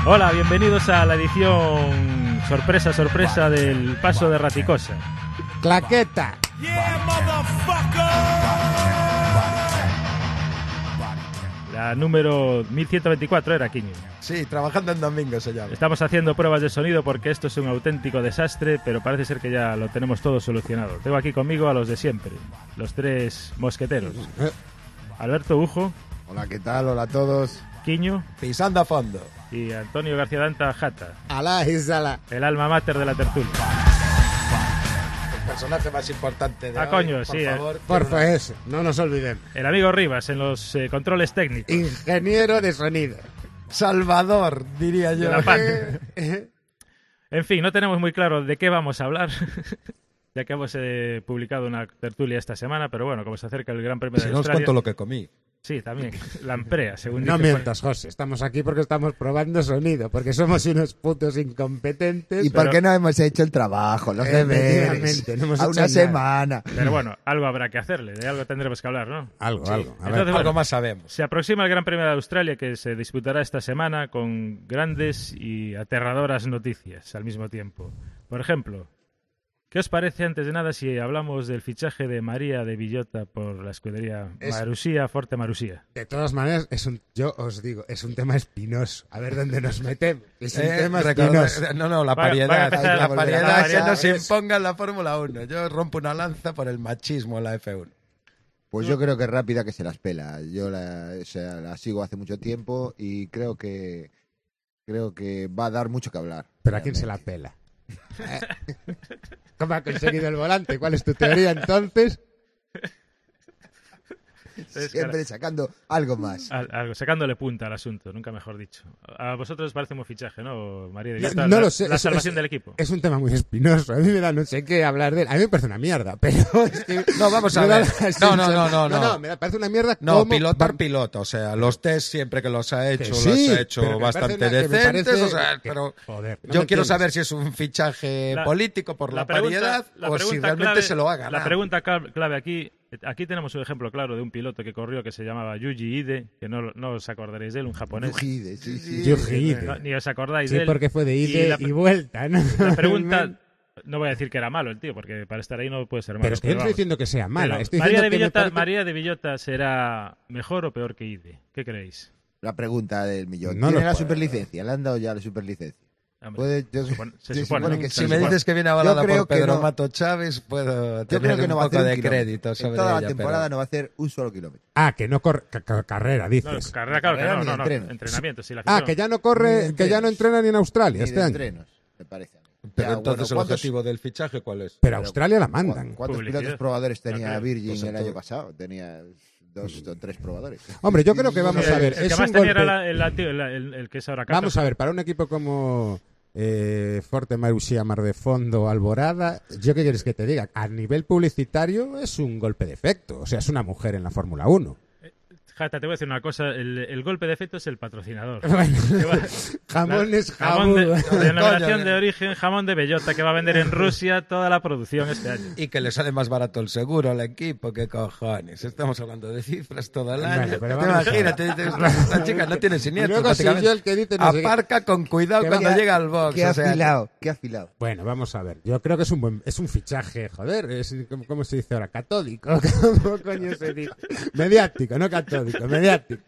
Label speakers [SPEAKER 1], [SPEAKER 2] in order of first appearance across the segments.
[SPEAKER 1] Hola, bienvenidos a la edición sorpresa del Paso de Raticosa.
[SPEAKER 2] Claqueta.
[SPEAKER 1] La número 1124 era, Quiño.
[SPEAKER 3] Sí, trabajando en domingo se llama.
[SPEAKER 1] Estamos haciendo pruebas de sonido porque esto es un auténtico desastre, pero parece ser que ya lo tenemos todo solucionado. Tengo aquí conmigo a los de siempre, los tres mosqueteros. Alberto Ujo.
[SPEAKER 4] Hola, ¿qué tal? Hola a todos.
[SPEAKER 1] Quiño.
[SPEAKER 3] Pisando a fondo.
[SPEAKER 1] Y Antonio García Danta Jata.
[SPEAKER 2] Alá y sala.
[SPEAKER 1] El alma mater de la tertulia.
[SPEAKER 3] El personaje más importante de hoy,
[SPEAKER 1] coño,
[SPEAKER 3] por
[SPEAKER 1] sí,
[SPEAKER 3] favor.
[SPEAKER 2] Porfa, eso, no nos olvidemos.
[SPEAKER 1] El amigo Rivas en los controles técnicos.
[SPEAKER 2] Ingeniero de sonido.
[SPEAKER 3] Salvador, diría yo.
[SPEAKER 1] De la pan. En fin, no tenemos muy claro de qué vamos a hablar, ya que hemos publicado una tertulia esta semana, pero bueno, como se acerca el Gran Premio de
[SPEAKER 3] Si no os
[SPEAKER 1] Australia...
[SPEAKER 3] cuento lo que comí.
[SPEAKER 1] Sí, también, lamprea, según
[SPEAKER 2] No
[SPEAKER 1] dice.
[SPEAKER 2] mientas, José. Estamos aquí porque estamos probando sonido, porque somos unos putos incompetentes.
[SPEAKER 4] ¿Y por qué no hemos hecho el trabajo, los deberes?
[SPEAKER 2] Efectivamente, no hemos
[SPEAKER 4] A
[SPEAKER 2] hecho
[SPEAKER 4] una
[SPEAKER 2] nada.
[SPEAKER 4] semana.
[SPEAKER 1] Pero bueno, algo habrá que hacerle, de algo tendremos que hablar, ¿no?
[SPEAKER 2] Algo. A ver.
[SPEAKER 1] Entonces,
[SPEAKER 3] Algo
[SPEAKER 1] bueno,
[SPEAKER 3] más sabemos.
[SPEAKER 1] se aproxima el Gran Premio de Australia, que se disputará esta semana con grandes y aterradoras noticias al mismo tiempo. Por ejemplo, ¿qué os parece, antes de nada, si hablamos del fichaje de María de Villota por la escudería Marussia, Forte Marussia?
[SPEAKER 2] De todas maneras, yo os digo, es un tema espinoso. A ver dónde nos metemos. Es un tema espinoso.
[SPEAKER 3] No, la
[SPEAKER 1] Va a
[SPEAKER 3] pariedad.
[SPEAKER 1] empezar
[SPEAKER 3] La
[SPEAKER 4] la
[SPEAKER 3] pariedad que
[SPEAKER 4] pariedad,
[SPEAKER 3] nos
[SPEAKER 4] eso.
[SPEAKER 3] imponga en la Fórmula 1. Yo rompo una lanza por el machismo en la F1.
[SPEAKER 4] Pues yo creo que es rápida que se las pela. Yo la sigo hace mucho tiempo y creo que va a dar mucho que hablar.
[SPEAKER 2] Pero ¿a quién se la pela? ¿Cómo ha conseguido el volante? ¿Cuál es tu teoría entonces?
[SPEAKER 4] Siempre sacando algo más.
[SPEAKER 1] Algo, sacándole punta al asunto, nunca mejor dicho. A vosotros os parece un buen fichaje, ¿no? María de Villota,
[SPEAKER 2] No lo sé.
[SPEAKER 1] la salvación del equipo.
[SPEAKER 2] Es un tema muy espinoso. A mí me da no sé qué hablar de él. A mí me parece una mierda, pero es que...
[SPEAKER 3] No, vamos a
[SPEAKER 2] me da
[SPEAKER 3] ver.
[SPEAKER 2] la
[SPEAKER 3] No.
[SPEAKER 2] me parece una mierda.
[SPEAKER 3] No,
[SPEAKER 2] como-
[SPEAKER 3] pilotar piloto. O sea, los test siempre que los ha hecho,
[SPEAKER 2] sí,
[SPEAKER 3] los ha
[SPEAKER 2] pero
[SPEAKER 3] hecho
[SPEAKER 2] me
[SPEAKER 3] bastante
[SPEAKER 2] parece que me
[SPEAKER 3] decentes.
[SPEAKER 2] parece
[SPEAKER 3] O sea,
[SPEAKER 2] que-
[SPEAKER 3] pero
[SPEAKER 2] joder, no
[SPEAKER 3] yo
[SPEAKER 2] me
[SPEAKER 3] quiero
[SPEAKER 2] entiendes.
[SPEAKER 3] saber si es un fichaje político por la paridad o si realmente
[SPEAKER 1] clave,
[SPEAKER 3] se lo ha ganado.
[SPEAKER 1] La pregunta clave aquí tenemos un ejemplo claro de un piloto que corrió que se llamaba Yuji Ide, que no os acordaréis de él, un japonés.
[SPEAKER 4] Yuji Ide, sí.
[SPEAKER 2] Yuji Ide.
[SPEAKER 1] No, ni os acordáis
[SPEAKER 2] Sí,
[SPEAKER 1] de él.
[SPEAKER 2] porque fue de ida y vuelta, ¿no?
[SPEAKER 1] La pregunta, no voy a decir que era malo el tío, porque para estar ahí no puede ser malo.
[SPEAKER 2] Pero es que yo no estoy
[SPEAKER 1] vamos.
[SPEAKER 2] diciendo que sea mala.
[SPEAKER 1] Pero
[SPEAKER 2] Estoy
[SPEAKER 1] María,
[SPEAKER 2] diciendo
[SPEAKER 1] de
[SPEAKER 2] que me
[SPEAKER 1] Villota,
[SPEAKER 2] parece-
[SPEAKER 1] María de Villota será mejor o peor que Ide. ¿Qué creéis?
[SPEAKER 4] La pregunta del millón.
[SPEAKER 2] No
[SPEAKER 4] ¿Tiene
[SPEAKER 2] lo
[SPEAKER 4] la
[SPEAKER 2] puedo.
[SPEAKER 4] superlicencia? ¿Le han dado ya la superlicencia?
[SPEAKER 1] Hombre, se supone, ¿no?
[SPEAKER 4] que
[SPEAKER 3] Si
[SPEAKER 4] sí.
[SPEAKER 3] me dices que viene avalada
[SPEAKER 4] Yo creo
[SPEAKER 3] por
[SPEAKER 4] que
[SPEAKER 3] Pedro
[SPEAKER 4] no.
[SPEAKER 3] Mato Chávez, puedo
[SPEAKER 4] Yo
[SPEAKER 3] tener
[SPEAKER 4] creo que
[SPEAKER 3] un
[SPEAKER 4] no va a
[SPEAKER 3] poco
[SPEAKER 4] hacer un
[SPEAKER 3] de
[SPEAKER 4] kilómetro.
[SPEAKER 3] crédito sobre
[SPEAKER 4] En toda la
[SPEAKER 3] ella,
[SPEAKER 4] temporada
[SPEAKER 3] pero...
[SPEAKER 4] no va a hacer un solo kilómetro.
[SPEAKER 2] Ah, que no corre carrera, dices.
[SPEAKER 1] Carrera, claro que
[SPEAKER 4] Carrera
[SPEAKER 1] no,
[SPEAKER 4] ni
[SPEAKER 1] no, no.
[SPEAKER 4] entreno.
[SPEAKER 1] Entrenamiento, sí, la
[SPEAKER 2] Ah,
[SPEAKER 1] afición.
[SPEAKER 2] que ya no corre,
[SPEAKER 4] Ni
[SPEAKER 2] que ya no
[SPEAKER 4] entrenos.
[SPEAKER 2] entrena ni en Australia
[SPEAKER 4] Ni
[SPEAKER 2] este
[SPEAKER 4] de
[SPEAKER 2] año.
[SPEAKER 4] entrenos, me parece.
[SPEAKER 3] Pero
[SPEAKER 4] Ya,
[SPEAKER 3] entonces
[SPEAKER 4] bueno,
[SPEAKER 3] el objetivo del fichaje, ¿cuál es?
[SPEAKER 2] Pero a Australia la mandan.
[SPEAKER 4] ¿Cuántos
[SPEAKER 1] Publicidad.
[SPEAKER 4] pilotos probadores tenía
[SPEAKER 1] Claro,
[SPEAKER 4] Virgin
[SPEAKER 3] pues
[SPEAKER 4] el año
[SPEAKER 3] entonces-
[SPEAKER 4] pasado? Tenía 2 o 3 probadores.
[SPEAKER 2] Hombre, yo creo que vamos a ver.
[SPEAKER 1] El
[SPEAKER 2] Es
[SPEAKER 1] que más
[SPEAKER 2] un
[SPEAKER 1] tenía
[SPEAKER 2] golpe.
[SPEAKER 1] era el que es ahora Cato.
[SPEAKER 2] Vamos a ver, para un equipo como Forte Marussia, Mar de Fondo, Alborada, ¿yo qué quieres que te diga? A nivel publicitario es un golpe de efecto. O sea, es una mujer en la Fórmula 1.
[SPEAKER 1] Jata, te voy a decir una cosa. El golpe de efecto es el patrocinador.
[SPEAKER 2] Bueno,
[SPEAKER 1] Que va-
[SPEAKER 2] jamón es
[SPEAKER 1] jamón de
[SPEAKER 2] jamón.
[SPEAKER 1] denominación
[SPEAKER 3] Coño,
[SPEAKER 1] de origen, jamón de bellota, que va a vender en Rusia toda la producción este año.
[SPEAKER 3] Y que le sale más barato el seguro al equipo, ¿qué cojones? Estamos hablando de cifras todo el año.
[SPEAKER 2] Bueno, pero vamos a ver.
[SPEAKER 3] Imagínate, dices, esta chica no tiene
[SPEAKER 2] Y
[SPEAKER 3] siniestro.
[SPEAKER 2] luego soy yo el que dice no sé qué.
[SPEAKER 3] Aparca con cuidado
[SPEAKER 2] Que
[SPEAKER 3] cuando
[SPEAKER 2] vaya-
[SPEAKER 3] llega al box.
[SPEAKER 4] Qué
[SPEAKER 3] o sea,
[SPEAKER 4] afilado, qué afilado.
[SPEAKER 2] Bueno, vamos a ver. Yo creo que es un fichaje, joder. ¿Cómo se dice ahora? Católico. ¿Cómo coño se dice? Mediático, no católico, mediático.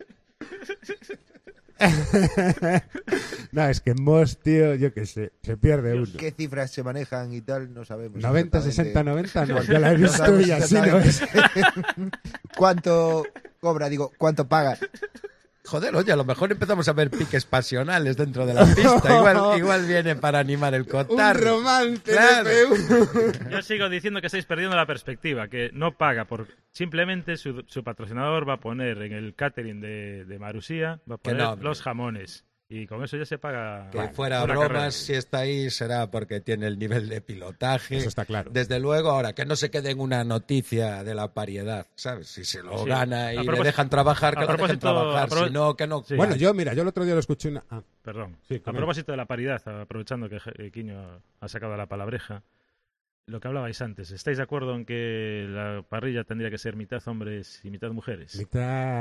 [SPEAKER 2] No, es que Moss, tío, yo qué sé, se pierde uno.
[SPEAKER 4] ¿Qué cifras se manejan y tal? No sabemos.
[SPEAKER 2] 90, 60,
[SPEAKER 4] exactamente.
[SPEAKER 2] 90, no, yo la he
[SPEAKER 4] No
[SPEAKER 2] visto
[SPEAKER 4] sabemos
[SPEAKER 2] y así no es.
[SPEAKER 4] exactamente ¿Cuánto cobra? Digo, ¿cuánto paga?
[SPEAKER 3] Joder, oye, a lo mejor empezamos a ver piques pasionales dentro de la pista. Igual viene para animar el
[SPEAKER 2] Un
[SPEAKER 3] cotarro.
[SPEAKER 2] romance
[SPEAKER 3] Claro.
[SPEAKER 2] de F1.
[SPEAKER 1] Yo sigo diciendo que estáis perdiendo la perspectiva, que no paga por... Simplemente su patrocinador va a poner en el catering de Marussia, va a
[SPEAKER 3] Que
[SPEAKER 1] poner
[SPEAKER 3] no, hombre.
[SPEAKER 1] los jamones. Y con eso ya se paga...
[SPEAKER 3] Que fuera
[SPEAKER 1] una
[SPEAKER 3] bromas,
[SPEAKER 1] carrera.
[SPEAKER 3] si está ahí será porque tiene el nivel de pilotaje.
[SPEAKER 2] Eso está claro.
[SPEAKER 3] Desde luego, ahora, que no se quede en una noticia de la pariedad, ¿sabes? Si se lo
[SPEAKER 1] Sí.
[SPEAKER 3] gana y
[SPEAKER 1] A
[SPEAKER 3] le
[SPEAKER 1] propósito-
[SPEAKER 3] dejan trabajar, que
[SPEAKER 1] a
[SPEAKER 3] lo dejen
[SPEAKER 1] propósito-
[SPEAKER 3] trabajar.
[SPEAKER 1] a pro-
[SPEAKER 3] Si no, que no.
[SPEAKER 1] Sí.
[SPEAKER 2] Bueno, yo el otro día lo escuché una... Ah,
[SPEAKER 1] Perdón.
[SPEAKER 2] Sí,
[SPEAKER 1] A
[SPEAKER 2] comenta.
[SPEAKER 1] propósito de la paridad, aprovechando que Quiño ha sacado la palabreja, lo que hablabais antes, ¿estáis de acuerdo en que la parrilla tendría que ser mitad hombres y mitad mujeres?
[SPEAKER 2] mitad...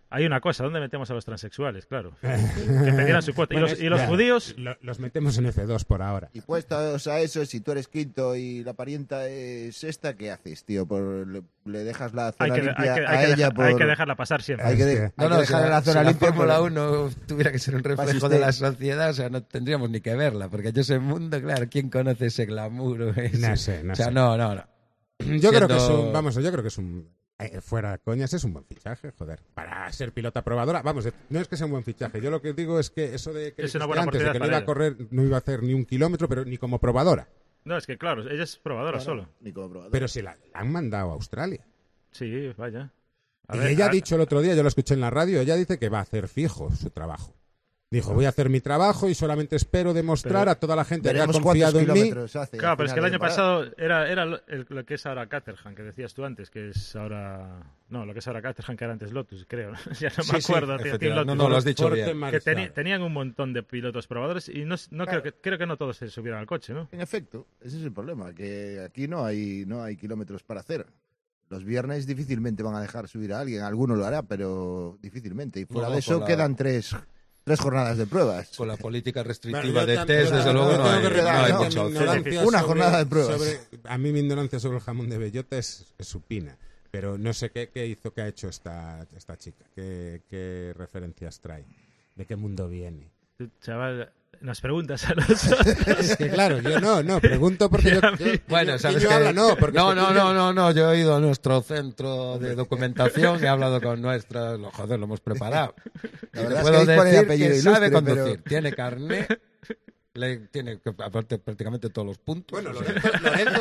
[SPEAKER 1] Hay una cosa, ¿dónde metemos a los transexuales? Claro. Que pedieran su cuota.
[SPEAKER 2] Bueno,
[SPEAKER 1] ¿Y los
[SPEAKER 2] ya,
[SPEAKER 1] judíos?
[SPEAKER 2] Los metemos en F2 por ahora.
[SPEAKER 4] Y puestos a eso, si tú eres quinto y la parienta es esta, ¿qué haces, tío? Le dejas la zona limpia a ella por...
[SPEAKER 1] Hay que dejarla pasar siempre.
[SPEAKER 4] Hay que
[SPEAKER 3] No,
[SPEAKER 4] dejarle la zona
[SPEAKER 3] si la
[SPEAKER 4] limpia
[SPEAKER 3] Fórmula
[SPEAKER 4] por-
[SPEAKER 3] 1 tuviera que ser un reflejo
[SPEAKER 4] usted.
[SPEAKER 3] de la sociedad, o sea, no tendríamos ni que verla, porque yo ese mundo, claro, ¿quién conoce ese glamour?
[SPEAKER 2] No sé.
[SPEAKER 3] O sea, no.
[SPEAKER 2] Yo creo que es
[SPEAKER 3] Siendo-
[SPEAKER 2] un... Vamos, yo creo que es un... fuera coñas, es un buen fichaje, joder. Para ser pilota probadora, vamos, no es que sea un buen fichaje. Yo lo que digo es que eso de que
[SPEAKER 1] Es una
[SPEAKER 2] dijiste
[SPEAKER 1] buena
[SPEAKER 2] antes, de que no
[SPEAKER 1] oportunidad
[SPEAKER 2] iba a correr, no iba a hacer ni un kilómetro, pero ni como probadora.
[SPEAKER 1] No, es que claro, ella es probadora
[SPEAKER 4] Bueno,
[SPEAKER 1] solo.
[SPEAKER 4] ni como probador.
[SPEAKER 2] Pero si la han mandado a Australia.
[SPEAKER 1] Sí, vaya.
[SPEAKER 2] Y ella ha dicho el otro día, yo lo escuché en la radio, ella dice que va a hacer fijo su trabajo. Dijo, voy a hacer mi trabajo y solamente espero demostrar
[SPEAKER 1] Pero
[SPEAKER 2] a toda la gente que ha
[SPEAKER 4] Veremos
[SPEAKER 2] confiado
[SPEAKER 4] cuántos
[SPEAKER 2] en mí.
[SPEAKER 4] kilómetros hace
[SPEAKER 1] Claro,
[SPEAKER 4] al
[SPEAKER 1] pero es que el
[SPEAKER 4] final
[SPEAKER 1] año
[SPEAKER 4] de temporada.
[SPEAKER 1] pasado era lo que es ahora Caterham, que decías tú antes, que es ahora... No, lo que es ahora Caterham, que era antes Lotus, creo. Ya no me
[SPEAKER 2] Sí,
[SPEAKER 1] acuerdo, tío,
[SPEAKER 3] efectivamente.
[SPEAKER 1] Team Lotus.
[SPEAKER 3] No, lo has dicho
[SPEAKER 2] Forte
[SPEAKER 3] bien.
[SPEAKER 1] Que
[SPEAKER 2] Mariscal.
[SPEAKER 1] tenían un montón de pilotos probadores y no creo que no todos se subieron al coche, ¿no?
[SPEAKER 4] En efecto, ese es el problema, que aquí no hay kilómetros para hacer. Los viernes difícilmente van a dejar subir a alguien, alguno lo hará, pero difícilmente. Y fuera
[SPEAKER 3] No,
[SPEAKER 4] de eso
[SPEAKER 3] por la-
[SPEAKER 4] quedan tres jornadas de pruebas.
[SPEAKER 3] Con la política restrictiva
[SPEAKER 2] Bueno, yo
[SPEAKER 3] de
[SPEAKER 2] también-
[SPEAKER 3] test, desde luego,
[SPEAKER 2] yo
[SPEAKER 3] no
[SPEAKER 2] tengo
[SPEAKER 3] hay,
[SPEAKER 2] que
[SPEAKER 3] no
[SPEAKER 2] reconocer
[SPEAKER 3] hay
[SPEAKER 4] no,
[SPEAKER 3] mucha
[SPEAKER 2] mi
[SPEAKER 3] opción.
[SPEAKER 2] ignorancia
[SPEAKER 4] Una jornada de pruebas.
[SPEAKER 2] a mí mi ignorancia sobre el jamón de bellota es supina. Pero no sé qué ha hecho esta chica. ¿Qué referencias trae? ¿De qué mundo viene?
[SPEAKER 1] Tú, chaval, nos preguntas a nosotros.
[SPEAKER 2] Es que claro, yo no, pregunto porque yo...
[SPEAKER 1] Y a mí-
[SPEAKER 3] Bueno, sabes
[SPEAKER 2] Quiño
[SPEAKER 3] que...
[SPEAKER 2] habla, no, porque
[SPEAKER 3] no, yo he ido a nuestro centro de documentación, he hablado con nuestras... Joder, lo hemos preparado.
[SPEAKER 4] La
[SPEAKER 3] Y
[SPEAKER 4] verdad
[SPEAKER 3] te
[SPEAKER 4] es
[SPEAKER 3] puedo
[SPEAKER 4] que dispone de
[SPEAKER 3] decir
[SPEAKER 4] apellido
[SPEAKER 3] que sabe
[SPEAKER 4] ilustre,
[SPEAKER 3] conducir,
[SPEAKER 4] pero-
[SPEAKER 3] tiene carnet, tiene aparte prácticamente todos los puntos.
[SPEAKER 2] Bueno,
[SPEAKER 3] o sea,
[SPEAKER 2] Lorenzo...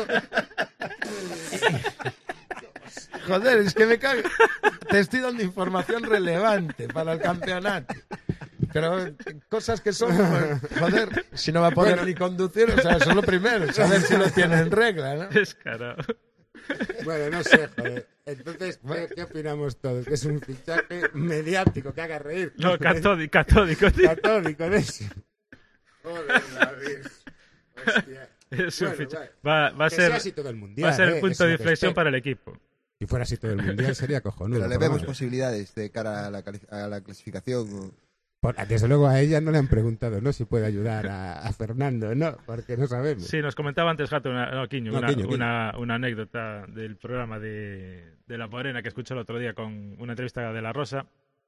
[SPEAKER 3] joder, es que me cago. Te estoy dando información relevante para el campeonato. Pero cosas que son, joder, si no va a poder
[SPEAKER 2] Bueno.
[SPEAKER 3] ni conducir, o sea, eso es lo primero, saber si lo tiene en regla, ¿no?
[SPEAKER 1] Descarado.
[SPEAKER 2] Bueno, no sé, joder. Entonces, ¿qué opinamos todos? Que es un fichaje mediático que haga reír.
[SPEAKER 1] No, catódico, tío.
[SPEAKER 2] Católico de eso. Joder, David. Hostia.
[SPEAKER 1] Es un
[SPEAKER 2] Bueno,
[SPEAKER 1] ficha-
[SPEAKER 2] vale.
[SPEAKER 1] Va a
[SPEAKER 2] Que sea
[SPEAKER 1] ser
[SPEAKER 2] así todo el mundial.
[SPEAKER 1] va a ser el
[SPEAKER 2] es
[SPEAKER 1] punto de
[SPEAKER 2] lo que
[SPEAKER 1] inflexión
[SPEAKER 2] espero.
[SPEAKER 1] para el equipo.
[SPEAKER 2] Si fuera así todo el mundial sería cojonudo.
[SPEAKER 4] Pero le
[SPEAKER 2] por
[SPEAKER 4] vemos
[SPEAKER 2] lo menos.
[SPEAKER 4] posibilidades de cara a la clasificación.
[SPEAKER 2] Desde luego a ella no le han preguntado, ¿no? Si puede ayudar a Fernando, ¿no? Porque no sabemos.
[SPEAKER 1] Sí, nos comentaba antes Gato, Quiño,
[SPEAKER 2] No, Quiño.
[SPEAKER 1] una anécdota del programa de La Morena que escuché el otro día con una entrevista de La Rosa.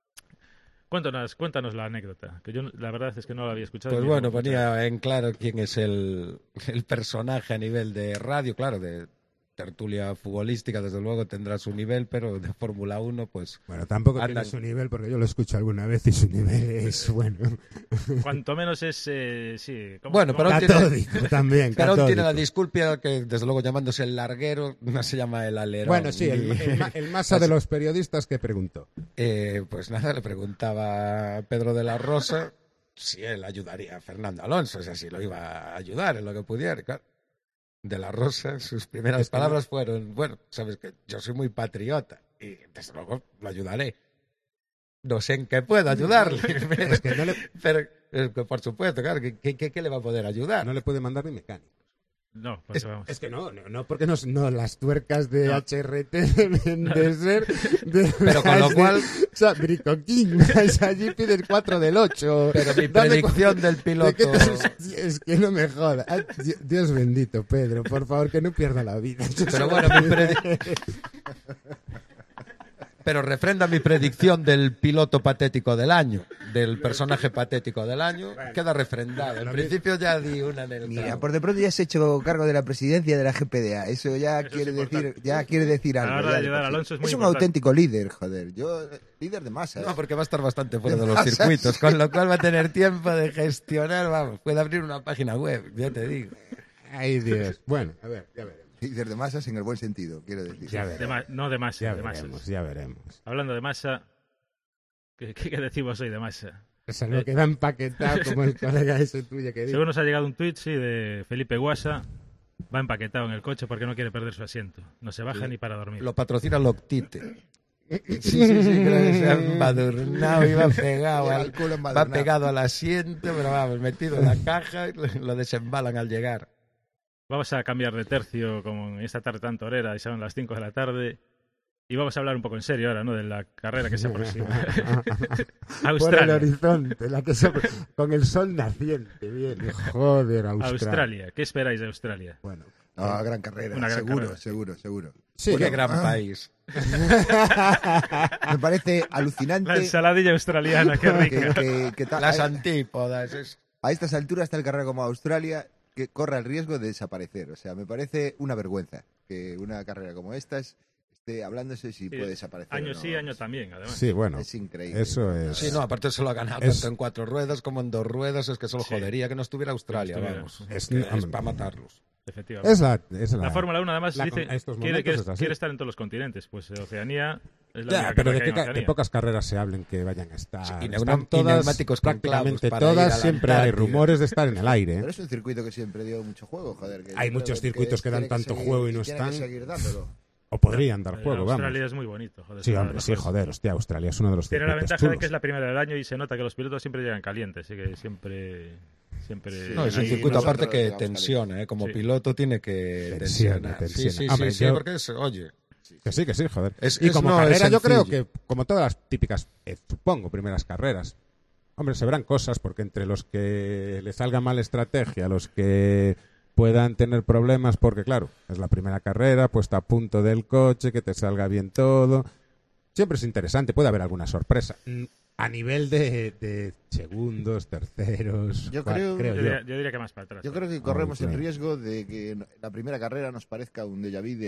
[SPEAKER 1] Cuéntanos la anécdota, que yo la verdad es que no la había escuchado.
[SPEAKER 3] Pues
[SPEAKER 1] ni
[SPEAKER 3] bueno,
[SPEAKER 1] la había escuchado.
[SPEAKER 3] ponía en claro quién es el personaje a nivel de radio, claro, de tertulia futbolística, desde luego tendrá su nivel, pero de Fórmula 1, pues...
[SPEAKER 2] Bueno, tampoco
[SPEAKER 3] Andan.
[SPEAKER 2] tiene su nivel, porque yo lo escucho alguna vez y su nivel es, bueno,
[SPEAKER 1] Cuanto menos es, sí.
[SPEAKER 3] Bueno, pero aún tiene-
[SPEAKER 2] catódico también,
[SPEAKER 3] Pero aún tiene la
[SPEAKER 2] católico.
[SPEAKER 3] disculpa que, desde luego, llamándose el larguero, no se llama el alerón.
[SPEAKER 2] Bueno, sí, el masa de los periodistas que preguntó.
[SPEAKER 3] Pues nada, le preguntaba a Pedro de la Rosa si él ayudaría a Fernando Alonso, o sea, si lo iba a ayudar en lo que pudiera. Y claro, de la Rosa, sus primeras
[SPEAKER 2] Es que
[SPEAKER 3] palabras fueron, bueno, sabes que yo soy muy patriota y desde luego lo ayudaré. No sé en qué puedo ayudarle, pero,
[SPEAKER 2] Es que no le,
[SPEAKER 3] pero, que por supuesto, claro, ¿qué le va a poder ayudar?
[SPEAKER 2] no le puede mandar ni mecánico.
[SPEAKER 1] No, porque vamos.
[SPEAKER 2] Es que no, porque no, las tuercas de HRT deben de ser...
[SPEAKER 3] Pero con lo cual-
[SPEAKER 2] O sea, Bricoquín, vas allí pides 4 del 8.
[SPEAKER 3] Pero mi predicción del piloto...
[SPEAKER 2] Es que no me jodas. Ah, Dios bendito, Pedro, por favor, que no pierda la vida.
[SPEAKER 3] Pero bueno, pero refrenda mi predicción del piloto patético del año, del personaje patético del año, queda refrendado. En principio ya di una en el
[SPEAKER 4] Mira,
[SPEAKER 3] clavo.
[SPEAKER 4] por de pronto ya se ha hecho cargo de la presidencia de la GPDA. Eso ya
[SPEAKER 1] Eso
[SPEAKER 4] quiere
[SPEAKER 1] es
[SPEAKER 4] decir,
[SPEAKER 1] importante.
[SPEAKER 4] ya quiere decir
[SPEAKER 1] A la
[SPEAKER 4] algo.
[SPEAKER 1] hora de
[SPEAKER 4] ya de
[SPEAKER 1] ayudar a
[SPEAKER 4] por sí.
[SPEAKER 1] Alonso es muy
[SPEAKER 4] un
[SPEAKER 1] importante.
[SPEAKER 4] auténtico líder, joder. Líder de masa.
[SPEAKER 3] No, porque va a estar bastante fuera de los circuitos, con lo cual va a tener tiempo de gestionar, vamos, puede abrir una página web, ya te digo.
[SPEAKER 2] Ay, Dios. Bueno, a ver, ya veremos.
[SPEAKER 4] Líder de masas en el buen sentido, quiero decir.
[SPEAKER 2] Ya veremos.
[SPEAKER 1] No de masa,
[SPEAKER 2] Ya
[SPEAKER 1] de masas.
[SPEAKER 2] veremos, ya veremos.
[SPEAKER 1] Hablando de masa, ¿qué decimos hoy de masa?
[SPEAKER 2] Es algo que da empaquetado como el colega ese tuyo que dice.
[SPEAKER 1] Según nos ha llegado un tuit, sí, de Felipe Guasa, va empaquetado en el coche porque no quiere perder su asiento. No se baja ni para dormir.
[SPEAKER 3] Lo patrocina Loctite. Sí, creo que se ha embadurnado y va pegado,
[SPEAKER 4] Lleva el culo
[SPEAKER 3] va
[SPEAKER 4] embadurnado.
[SPEAKER 3] pegado al asiento, pero vamos, metido en la caja y lo desembalan al llegar.
[SPEAKER 1] Vamos a cambiar de tercio, como en esta tarde tan torera, y son las 5 de la tarde. Y vamos a hablar un poco en serio ahora, ¿no? De la carrera que se aproxima.
[SPEAKER 2] Por el
[SPEAKER 1] Australia.
[SPEAKER 2] horizonte, con el sol naciente, bien. Joder,
[SPEAKER 1] Australia. ¿Qué esperáis de Australia?
[SPEAKER 2] Bueno,
[SPEAKER 4] No, gran carrera,
[SPEAKER 1] Una gran
[SPEAKER 4] seguro,
[SPEAKER 1] carrera.
[SPEAKER 4] seguro.
[SPEAKER 2] sí,
[SPEAKER 3] Qué
[SPEAKER 2] yo-
[SPEAKER 3] gran país.
[SPEAKER 4] Me parece alucinante
[SPEAKER 1] La ensaladilla australiana, qué rica.
[SPEAKER 3] Las antípodas.
[SPEAKER 4] a estas alturas tal carrera como Australia que corra el riesgo de desaparecer. O sea, me parece una vergüenza que una carrera como esta esté hablándose si puede desaparecer.
[SPEAKER 1] Año
[SPEAKER 4] o no.
[SPEAKER 1] sí, año también, además.
[SPEAKER 2] sí, bueno,
[SPEAKER 4] Es increíble.
[SPEAKER 2] eso es.
[SPEAKER 3] Sí, no, aparte se lo ha ganado
[SPEAKER 2] Es-
[SPEAKER 3] tanto en 4 ruedas como en 2 ruedas. Es que solo
[SPEAKER 1] Sí.
[SPEAKER 3] jodería que no estuviera Australia,
[SPEAKER 1] Que no
[SPEAKER 3] vamos.
[SPEAKER 1] estuviera.
[SPEAKER 3] Es para matarlos.
[SPEAKER 1] Efectivamente.
[SPEAKER 2] Es la
[SPEAKER 1] La Fórmula 1 además
[SPEAKER 2] la-
[SPEAKER 1] dice
[SPEAKER 2] a estos
[SPEAKER 1] quiere,
[SPEAKER 2] momentos es así.
[SPEAKER 1] quiere estar en todos los continentes. Pues Oceanía es la
[SPEAKER 2] Ya,
[SPEAKER 1] única
[SPEAKER 2] pero
[SPEAKER 1] carrera
[SPEAKER 2] de,
[SPEAKER 1] que hay en
[SPEAKER 2] de
[SPEAKER 1] Oceanía.
[SPEAKER 2] pocas carreras se hablen que vayan a estar.
[SPEAKER 3] Sí, y
[SPEAKER 2] Están
[SPEAKER 3] y neumáticos con
[SPEAKER 2] prácticamente
[SPEAKER 3] clavos para ir a
[SPEAKER 2] todas,
[SPEAKER 3] la
[SPEAKER 2] siempre hay
[SPEAKER 3] Antártida.
[SPEAKER 2] rumores de estar en el aire.
[SPEAKER 4] Pero es un circuito que siempre dio mucho juego, joder. Que yo
[SPEAKER 2] Hay
[SPEAKER 4] creo
[SPEAKER 2] muchos circuitos que dan
[SPEAKER 4] tiene
[SPEAKER 2] tanto
[SPEAKER 4] seguir-
[SPEAKER 2] juego y no
[SPEAKER 4] tiene
[SPEAKER 2] están.
[SPEAKER 4] que seguir dándolo.
[SPEAKER 2] O podrían dar juego,
[SPEAKER 1] Australia
[SPEAKER 2] vamos.
[SPEAKER 1] es muy bonito. Joder,
[SPEAKER 2] Sí,
[SPEAKER 1] es una
[SPEAKER 2] hombre,
[SPEAKER 1] de
[SPEAKER 2] sí,
[SPEAKER 1] las-
[SPEAKER 2] joder, hostia, Australia es uno de los
[SPEAKER 1] Tiene la
[SPEAKER 2] circuitos
[SPEAKER 1] ventaja de
[SPEAKER 2] chulos.
[SPEAKER 1] que es la primera del año y se nota que los pilotos siempre llegan calientes. Así que siempre
[SPEAKER 3] No, es un
[SPEAKER 4] ahí
[SPEAKER 3] circuito
[SPEAKER 4] nosotros
[SPEAKER 3] aparte que
[SPEAKER 4] llegamos
[SPEAKER 3] tensiona, ¿eh? Como
[SPEAKER 1] Sí.
[SPEAKER 3] piloto tiene que
[SPEAKER 2] Tensiona,
[SPEAKER 3] tensionar. Sí,
[SPEAKER 2] Hombre,
[SPEAKER 3] sí,
[SPEAKER 2] yo-
[SPEAKER 3] porque es, oye,
[SPEAKER 2] Que sí, joder.
[SPEAKER 3] Es-
[SPEAKER 2] y
[SPEAKER 3] es-
[SPEAKER 2] como
[SPEAKER 3] no, es
[SPEAKER 2] carrera, yo creo
[SPEAKER 3] sencillo.
[SPEAKER 2] que, como todas las típicas, supongo, primeras carreras, hombre, se verán cosas, porque entre los que le salga mal estrategia, los que puedan tener problemas, porque claro, es la primera carrera, puesta a punto del coche, que te salga bien todo. Siempre es interesante, puede haber alguna sorpresa. A nivel de segundos, terceros,
[SPEAKER 4] Yo creo-
[SPEAKER 1] Yo diría que más para atrás.
[SPEAKER 4] Yo creo que corremos el
[SPEAKER 2] claro.
[SPEAKER 4] riesgo de que la primera carrera nos parezca un déjà vu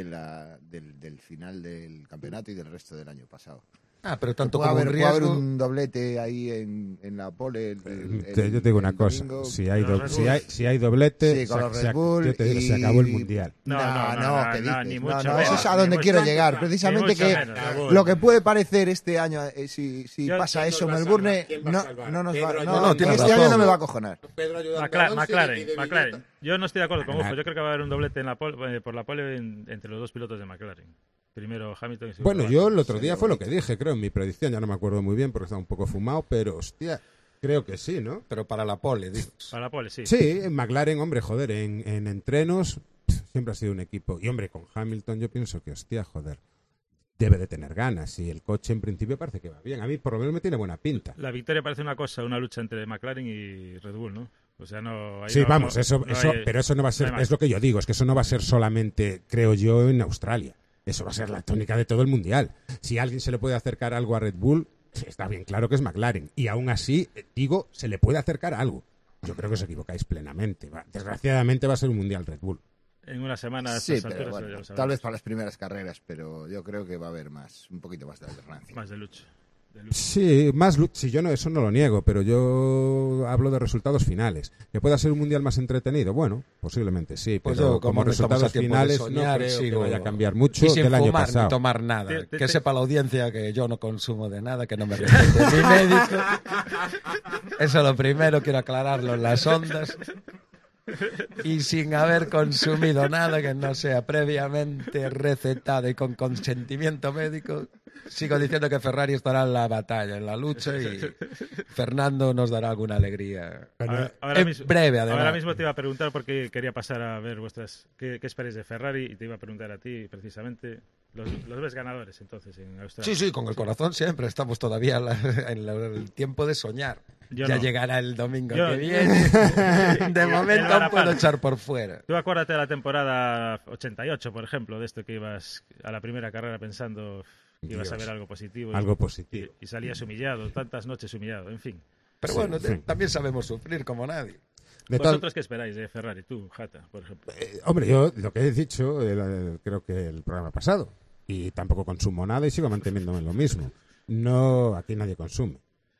[SPEAKER 4] del final del campeonato y del resto del año pasado.
[SPEAKER 3] pero tanto
[SPEAKER 4] Puede
[SPEAKER 3] como
[SPEAKER 4] haber,
[SPEAKER 3] un
[SPEAKER 4] puede haber
[SPEAKER 3] riesgo.
[SPEAKER 4] un doblete ahí en la pole.
[SPEAKER 2] Yo te digo una
[SPEAKER 4] el
[SPEAKER 2] cosa,
[SPEAKER 4] domingo.
[SPEAKER 2] si hay,
[SPEAKER 1] Los Red
[SPEAKER 2] si hay doblete,
[SPEAKER 4] Sí, con los
[SPEAKER 2] se
[SPEAKER 4] Red Bull
[SPEAKER 2] yo te digo,
[SPEAKER 4] y-
[SPEAKER 2] se acabó el Mundial.
[SPEAKER 1] No,
[SPEAKER 4] ¿qué
[SPEAKER 1] no,
[SPEAKER 4] dices?
[SPEAKER 1] ni
[SPEAKER 4] No,
[SPEAKER 1] mucho
[SPEAKER 4] no,
[SPEAKER 1] menos,
[SPEAKER 4] eso es a
[SPEAKER 1] ni
[SPEAKER 4] donde
[SPEAKER 1] mucho
[SPEAKER 4] quiero
[SPEAKER 1] menos,
[SPEAKER 4] llegar.
[SPEAKER 1] ni
[SPEAKER 4] Precisamente
[SPEAKER 1] mucho
[SPEAKER 4] que
[SPEAKER 1] menos.
[SPEAKER 4] lo que puede parecer este año, si
[SPEAKER 1] Yo-
[SPEAKER 4] pasa
[SPEAKER 2] ¿quién
[SPEAKER 4] eso en
[SPEAKER 2] nos va a
[SPEAKER 4] Melbourne,
[SPEAKER 2] salvar? ¿Quién va a
[SPEAKER 4] no,
[SPEAKER 2] salvar?
[SPEAKER 4] no nos
[SPEAKER 2] Pedro
[SPEAKER 4] va,
[SPEAKER 2] ayudando
[SPEAKER 4] no,
[SPEAKER 2] a
[SPEAKER 3] tienes
[SPEAKER 4] este
[SPEAKER 3] razón.
[SPEAKER 4] año no me va a cojonar.
[SPEAKER 2] Pedro ayudando a
[SPEAKER 1] McLaren,
[SPEAKER 2] Alonso y
[SPEAKER 1] McLaren,
[SPEAKER 2] de
[SPEAKER 1] McLaren.
[SPEAKER 2] Viñeta.
[SPEAKER 1] Yo no estoy de acuerdo con
[SPEAKER 2] McLaren.
[SPEAKER 1] Ufo. Yo creo que va a haber un doblete en por la pole entre los dos pilotos de McLaren. Primero Hamilton y segundo
[SPEAKER 2] Bueno, yo el otro día
[SPEAKER 4] Sería
[SPEAKER 2] fue lo que
[SPEAKER 4] bonito.
[SPEAKER 2] dije, creo, en mi predicción, ya no me acuerdo muy bien porque estaba un poco fumado, pero hostia, creo que sí, ¿no?
[SPEAKER 3] Pero para la pole, dices.
[SPEAKER 1] Para la pole, sí.
[SPEAKER 2] Sí, en McLaren, hombre, joder, en entrenos siempre ha sido un equipo. Y hombre, con Hamilton yo pienso que, hostia, joder, debe de tener ganas. Y el coche en principio parece que va bien. A mí por lo menos me tiene buena pinta.
[SPEAKER 1] La victoria parece una cosa, una lucha entre McLaren y Red Bull, ¿no? O sea, no... ahí
[SPEAKER 2] Sí,
[SPEAKER 1] no-
[SPEAKER 2] vamos,
[SPEAKER 1] no-
[SPEAKER 2] eso,
[SPEAKER 1] no hay-
[SPEAKER 2] pero eso no va a ser,
[SPEAKER 1] no hay más.
[SPEAKER 2] es lo que yo digo, es que eso no va a ser solamente, creo yo, en Australia. Eso va a ser la tónica de todo el mundial. Si a alguien se le puede acercar algo a Red Bull, está bien claro que es McLaren. Y aún así, digo, se le puede acercar algo. Yo creo que os equivocáis plenamente. Desgraciadamente va a ser un mundial Red Bull.
[SPEAKER 1] En una semana a
[SPEAKER 4] Sí,
[SPEAKER 1] estas
[SPEAKER 4] pero
[SPEAKER 1] alturas
[SPEAKER 4] bueno,
[SPEAKER 1] ya lo sabemos.
[SPEAKER 4] tal vez para las primeras carreras, pero yo creo que va a haber un poquito más de alternancia.
[SPEAKER 1] Más de lucha. De lucha.
[SPEAKER 2] Sí, si yo no, eso no lo niego, pero yo hablo de resultados finales. ¿Que pueda ser un mundial más entretenido? Bueno, posiblemente sí,
[SPEAKER 3] Pues
[SPEAKER 2] pero
[SPEAKER 3] yo,
[SPEAKER 2] como
[SPEAKER 3] no estamos
[SPEAKER 2] resultados
[SPEAKER 3] a tiempo de
[SPEAKER 2] finales
[SPEAKER 3] soñar,
[SPEAKER 2] no creo
[SPEAKER 3] sigo-
[SPEAKER 2] que vaya a cambiar mucho
[SPEAKER 3] y sin
[SPEAKER 2] del año
[SPEAKER 3] fumar
[SPEAKER 2] pasado.
[SPEAKER 3] ni tomar nada.
[SPEAKER 1] Te-
[SPEAKER 3] Que sepa la audiencia que yo no consumo de nada, que no me recete mi médico. Eso es lo primero, quiero aclararlo en las ondas. Y sin haber consumido nada que no sea previamente recetado y con consentimiento médico, sigo diciendo que Ferrari estará en la batalla, en la lucha, y Fernando nos dará alguna alegría.
[SPEAKER 1] Ahora
[SPEAKER 3] En
[SPEAKER 1] mismo,
[SPEAKER 3] breve, además.
[SPEAKER 1] Ahora mismo te iba a preguntar porque quería pasar a ver vuestras... ¿Qué esperáis de Ferrari? Y te iba a preguntar a ti, precisamente. Los ves ganadores, entonces, en Australia.
[SPEAKER 3] Sí, con el corazón siempre. Estamos todavía en el tiempo de soñar.
[SPEAKER 1] Yo
[SPEAKER 3] Ya
[SPEAKER 1] no.
[SPEAKER 3] llegará el domingo
[SPEAKER 1] Yo-
[SPEAKER 3] que viene. De momento
[SPEAKER 1] El
[SPEAKER 3] aún puedo
[SPEAKER 1] varapalo.
[SPEAKER 3] echar por fuera.
[SPEAKER 1] Tú acuérdate de la temporada 88, por ejemplo, de esto que ibas a la primera carrera pensando que ibas a
[SPEAKER 2] Dios.
[SPEAKER 1] ver algo positivo.
[SPEAKER 2] Algo positivo.
[SPEAKER 1] Y salías humillado, tantas noches humillado, en fin.
[SPEAKER 3] Pero
[SPEAKER 2] Sí,
[SPEAKER 3] bueno,
[SPEAKER 2] en fin.
[SPEAKER 3] también sabemos sufrir como nadie.
[SPEAKER 2] De tal-
[SPEAKER 1] ¿Vosotros qué esperáis de Ferrari? Tú, Jata, por ejemplo.
[SPEAKER 2] hombre, yo lo que he dicho, creo que el programa pasado, y tampoco consumo nada y sigo manteniéndome en lo mismo. No, aquí nadie consume.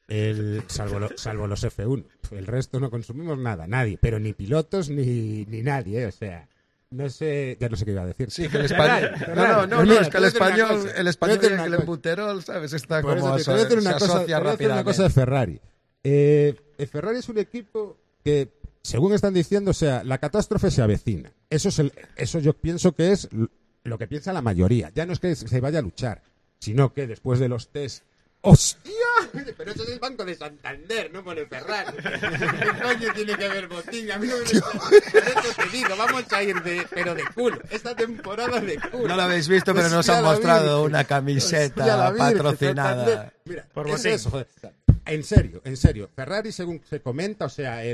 [SPEAKER 2] Salvo los F1. El resto no consumimos nada, nadie. Pero ni pilotos ni nadie, o sea... No sé, ya no sé qué iba a decir.
[SPEAKER 3] Sí, que el español.
[SPEAKER 2] Ferrari,
[SPEAKER 3] No,
[SPEAKER 2] Ferrari.
[SPEAKER 3] es que el
[SPEAKER 2] Te voy a decir una
[SPEAKER 3] español,
[SPEAKER 2] cosa.
[SPEAKER 3] el español
[SPEAKER 2] Te voy a decir
[SPEAKER 3] y
[SPEAKER 2] una
[SPEAKER 3] el
[SPEAKER 2] cosa.
[SPEAKER 3] embuterol, ¿sabes? Está
[SPEAKER 2] Por
[SPEAKER 3] como
[SPEAKER 2] eso te voy a decir una
[SPEAKER 3] se
[SPEAKER 2] cosa,
[SPEAKER 3] asocia
[SPEAKER 2] te voy a decir una cosa de
[SPEAKER 3] rápidamente.
[SPEAKER 2] Ferrari. El Ferrari es un equipo que, según están diciendo, o sea, la catástrofe se avecina. Eso yo pienso que es lo que piensa la mayoría. Ya no es que se vaya a luchar, sino que después de los test ¡Hostia! Pero eso es el Banco de Santander, no pone Ferrari. ¿Qué coño tiene que ver Botín? A mí no me por eso te digo, vamos a ir pero de culo. Esta temporada de culo.
[SPEAKER 3] No lo habéis visto, pero nos
[SPEAKER 2] Hostia,
[SPEAKER 3] han
[SPEAKER 2] la
[SPEAKER 3] mostrado
[SPEAKER 2] Virgen.
[SPEAKER 3] una
[SPEAKER 2] Hostia, la
[SPEAKER 3] camiseta
[SPEAKER 2] Virgen,
[SPEAKER 3] patrocinada.
[SPEAKER 2] Santander. Mira,
[SPEAKER 1] Por
[SPEAKER 2] es
[SPEAKER 1] Botín.
[SPEAKER 2] eso, joder. En serio. Ferrari, según se comenta, o sea,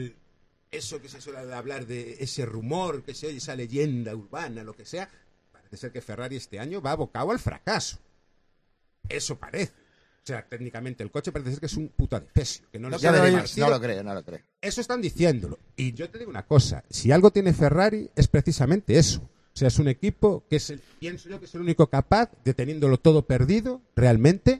[SPEAKER 2] eso que se suele hablar de ese rumor, que se oye, esa leyenda urbana, lo que sea, parece ser que Ferrari este año va abocado al fracaso. Eso parece. O sea, técnicamente el coche parece ser que es un puto adefesio, que no le
[SPEAKER 4] Ya
[SPEAKER 2] sabe
[SPEAKER 4] veréis,
[SPEAKER 2] partido.
[SPEAKER 4] no lo creo.
[SPEAKER 2] Eso están diciéndolo. Y yo te digo una cosa, si algo tiene Ferrari es precisamente eso. O sea, es un equipo que pienso yo que es el único capaz de, teniéndolo todo perdido, realmente,